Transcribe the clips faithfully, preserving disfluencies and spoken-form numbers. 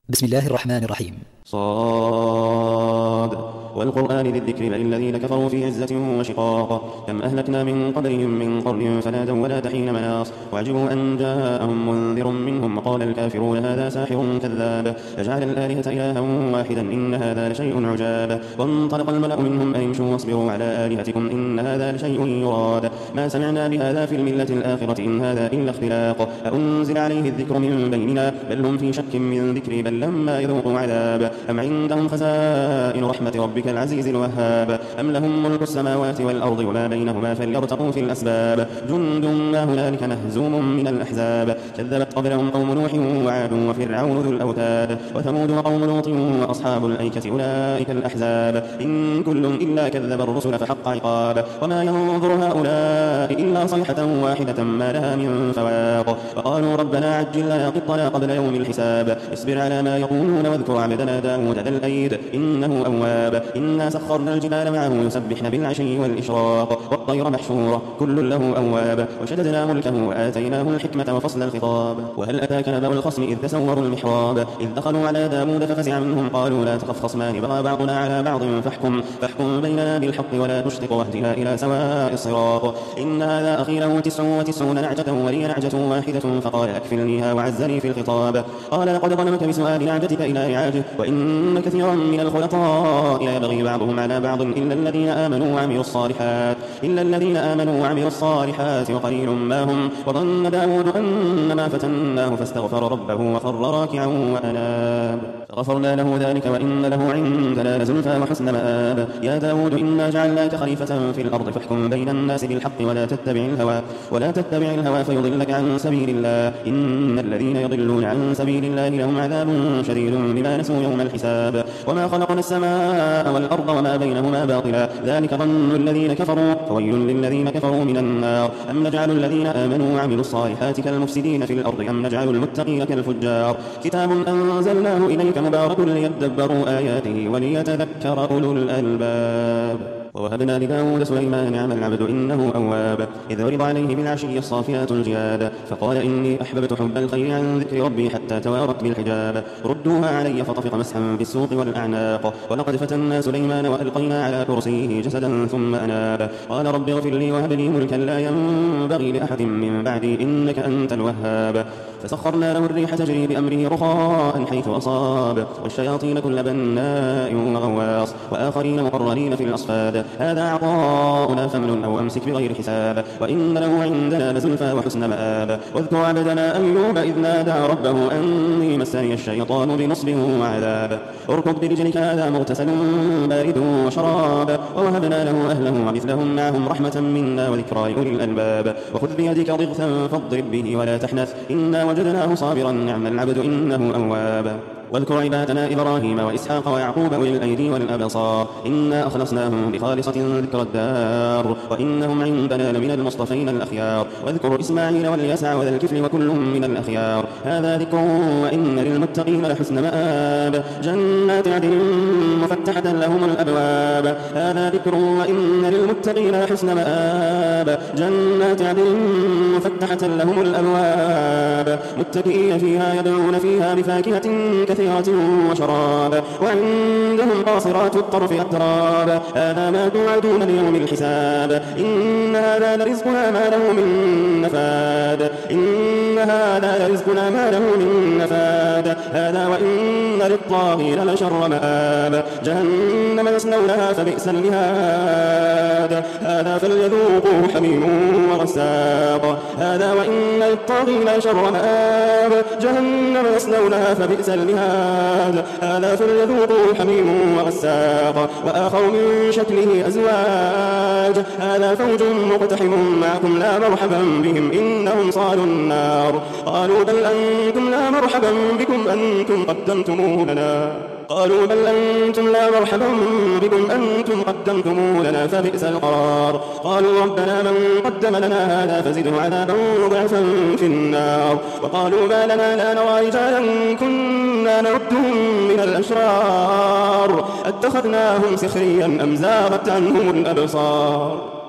بسم الله الرحمن الرحيم. صاد والقرآن ذي الذكر بل الذين كفروا في عزة وشقاق كم أهلكنا من قبلهم من قرن فنادوا ولا تحين مناص وعجبوا أن جاءهم منذر منهم وقال الكافرون هذا ساحر كذاب فجعل الآلهة إلها واحدا إن هذا لشيء عجاب وانطلق الملأ منهم أن امشوا واصبروا على آلهتكم إن هذا لشيء يراد ما سمعنا بهذا في الملة الآخرة إن هذا إلا اختلاق أأنزل عليه الذكر من بيننا بل هم في شك من ذكري بل لما يذوقوا عذاب أم عندهم خزائن رحمة ربك العزيز الوهاب أم لهم ملك السماوات والأرض وما بينهما فليرتقوا في الأسباب جند ما هنالك مهزوم من الأحزاب كذبت قبلهم قوم نوح وعاد وفرعون ذو الأوتاد وثمود وقوم لوط وأصحاب الأيكة أولئك الأحزاب إن كل إلا كذب الرسل فحق عقاب وما ينظر هؤلاء إلا صيحة واحدة ما لها من فواق وقالوا ربنا عجل لنا قطنا قبل يوم الحساب اصبر على ما يقولون واذكر عبدنا داود ذا الأيد إنه أواب إنا سخرنا الجبال معه يسبحن بالعشي والإشراق والطير محشورة كل له أواب وشددنا ملكه وآتيناه الحكمة وفصل الخطاب وهل أتاك نبأ الخصم إذ تسوروا المحراب إذ دخلوا على داود ففزع منهم قالوا لا تخف خصمان بغى بعضنا على بعض فاحكم فاحكم بيننا بالحق ولا تشطط واهدنا إلى سواء الصراط إن هذا أخي له تسع وتسعون نعجة ولي نعجة واحدة فقال أكفلنيها وعزني في الخطاب قال لقد ظلمك بسؤال نعجتك إلى عاجه وإن كثيرا من الخلطاء يبغي بعضهم على بعض إلا الذين آمنوا وعملوا الصالحات إلا الذين آمنوا وعملوا الصالحات وقليل ما هم وظن داود أن ما فتناه فاستغفر ربه وخر راكعا وأناب فغفرنا له ذلك وإن له عندنا لزلفى وحسن مآب يا داود إنا جعلناك خليفة في الأرض فاحكم بين الناس بالحق ولا تتبع الهوى ولا تتبع الهوى فيضلك عن سبيل الله إن الذين يضلون عن سبيل الله لهم عذاب شديد بما نسوا يوم الحساب وما خلقنا السماء والأرض وما بينهما باطلا ذلك ظن الذين كفروا فويل للذين كفروا من النار أم نجعل الذين آمنوا وعملوا الصالحات كالمفسدين في الأرض أم نجعل المتقين كالفجار كتاب أنزلناه إليك مبارك ليدبروا آياته وليتذكر أولو الألباب ووهبنا لداود سليمان نعم العبد إنه أواب إذ ورد عليه بالعشي الصافيات الجياد فقال إني أحببت حب الخير عن ذكر ربي حتى توارت بالحجاب ردوها علي فطفق مسحا بالسوق والأعناق ولقد فتنا سليمان وألقينا على كرسيه جسدا ثم أناب قال رب اغفر لي وهب لي ملكا لا ينبغي لأحد من بعدي إنك أنت الوهاب فسخرنا له الريح تجري بأمره رخاء حيث أصاب والشياطين كل بناء وغواص وآخرين مقرنين في الأصفاد هذا عطاؤنا فامنن أو أمسك بغير حساب وإن له عندنا لزلفى وحسن مآب واذكر عبدنا أيوب إذ نادى ربه أني مسني الشيطان بنصب وعذاب اركض برجلك هذا مغتسل بارد وشراب ووهبنا له أهله ومثلهم معهم رحمة منا وذكرى لأولي الألباب وخذ بيدك ضغثا فاضرب به ولا تحنث إنا وجدناه صابرا نعم العبد إنه أواب واذكر عبادنا إبراهيم وإسحاق ويعقوب أولي الأيدي والأبصار إنا أخلصناهم بخالصة ذكر الدار وإنهم عندنا لمن المصطفين الأخيار واذكر إسماعيل واليسع وذا الكفل وكل من الأخيار هذا ذكر وإن للمتقين لحسن مآب جنات عدن مفتحة لهم الأبواب هذا ذكر وإن للمتقين لحسن مآب جنات عدن مفتحة لهم الأبواب متكئين فيها يدعون فيها بفاكهة كثيرة وشراب وعندهم قاصرات الطرف أتراب هذا ما توعدون ليوم الحساب إن هذا لرزقنا ما له من نفاد إن هذا لرزقنا ما له من نفاد هذا وإن للطاغين لشر مآب جهنم يصلونها فبئس المهاد هذا فليذوقوا حميم وغساق هذا وإن للطاغين لشر مآب جهنم يصلونها فبئس المهاد هذا فليذوقوا حميم وغساق وآخر من شكله أزواج هذا فوج مقتحم معكم لا مرحبا بهم إنهم صالوا النار قالوا بل أنتم لا مرحبا بكم أنتم قدمتموه لنا قالوا بل أنتم لا مرحبا بكم أنتم قدمتموه لنا فبئس القرار قالوا ربنا من قدم لنا هذا فزده عذابا ضعفا في النار وقالوا ما لنا لا نرى رجالا كنا نعدهم من الأشرار اتخذناهم سخريا أم زاغت عنهم الأبصار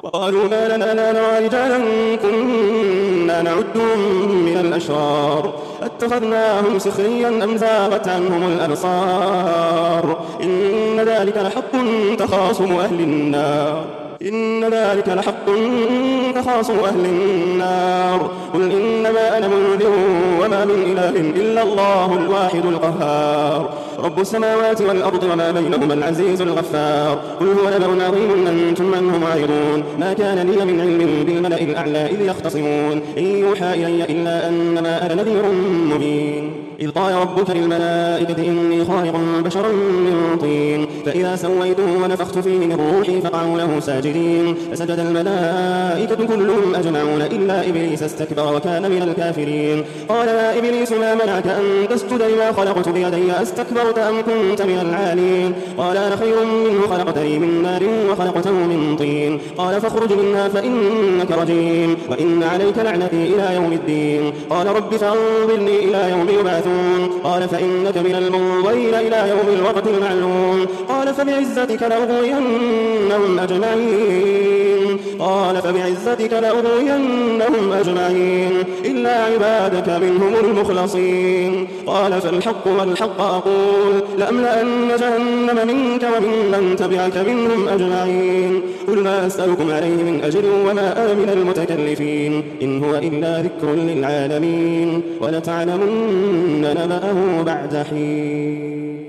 وقالوا ما لنا لا نرى رجالا كنا نعدهم من الأشرار اتخذناهم سخريا أم زاغت عنهم الأبصار إن ذلك لحق تخاصم أهل النار إن ذلك لحق تخاصم أهل النار قل إنما أنا منذر وما من إله إلا الله الواحد القهار رب السماوات والأرض وما بينهما العزيز الغفار قل هو نبأ عظيم أنتم عنه معرضون ما كان لي من علم بالملأ الأعلى إذ يختصمون إن يوحى إلي إلا أنما أنا نذير مبين إذ قال ربك للملائكة إني خالق بشرا من طين فإذا سويته ونفخت فيه من روحي فقعوا له ساجدين فسجد الملائكة كلهم أجمعون إلا إبليس استكبر وكان من الكافرين قال يا إبليس ما منعك أن تسجد لما خلقت بيدي أستكبرت أم كنت من العالين قال أنا خير منه خلقتني من نار وخلقته من طين قال فاخرج منها فإنك رجيم وإن عليك لعنتي إلى يوم الدين قال رب فانظرني إلى يوم يبعثون قال فإنك من المنظرين إلى يوم الوقت المعلوم قال فبعزتك لأغوينهم أجمعين قال فبعزتك لأغوينهم أجمعين إلا عبادك منهم المخلصين قال فالحق والحق أقول لأملأن جهنم منك ومن من تبعك منهم أجمعين قل ما أسألكم عليه من أجر وما أنا من المتكلفين إن هو إلا ذكر للعالمين ولتعلمن نبأه بعد حين.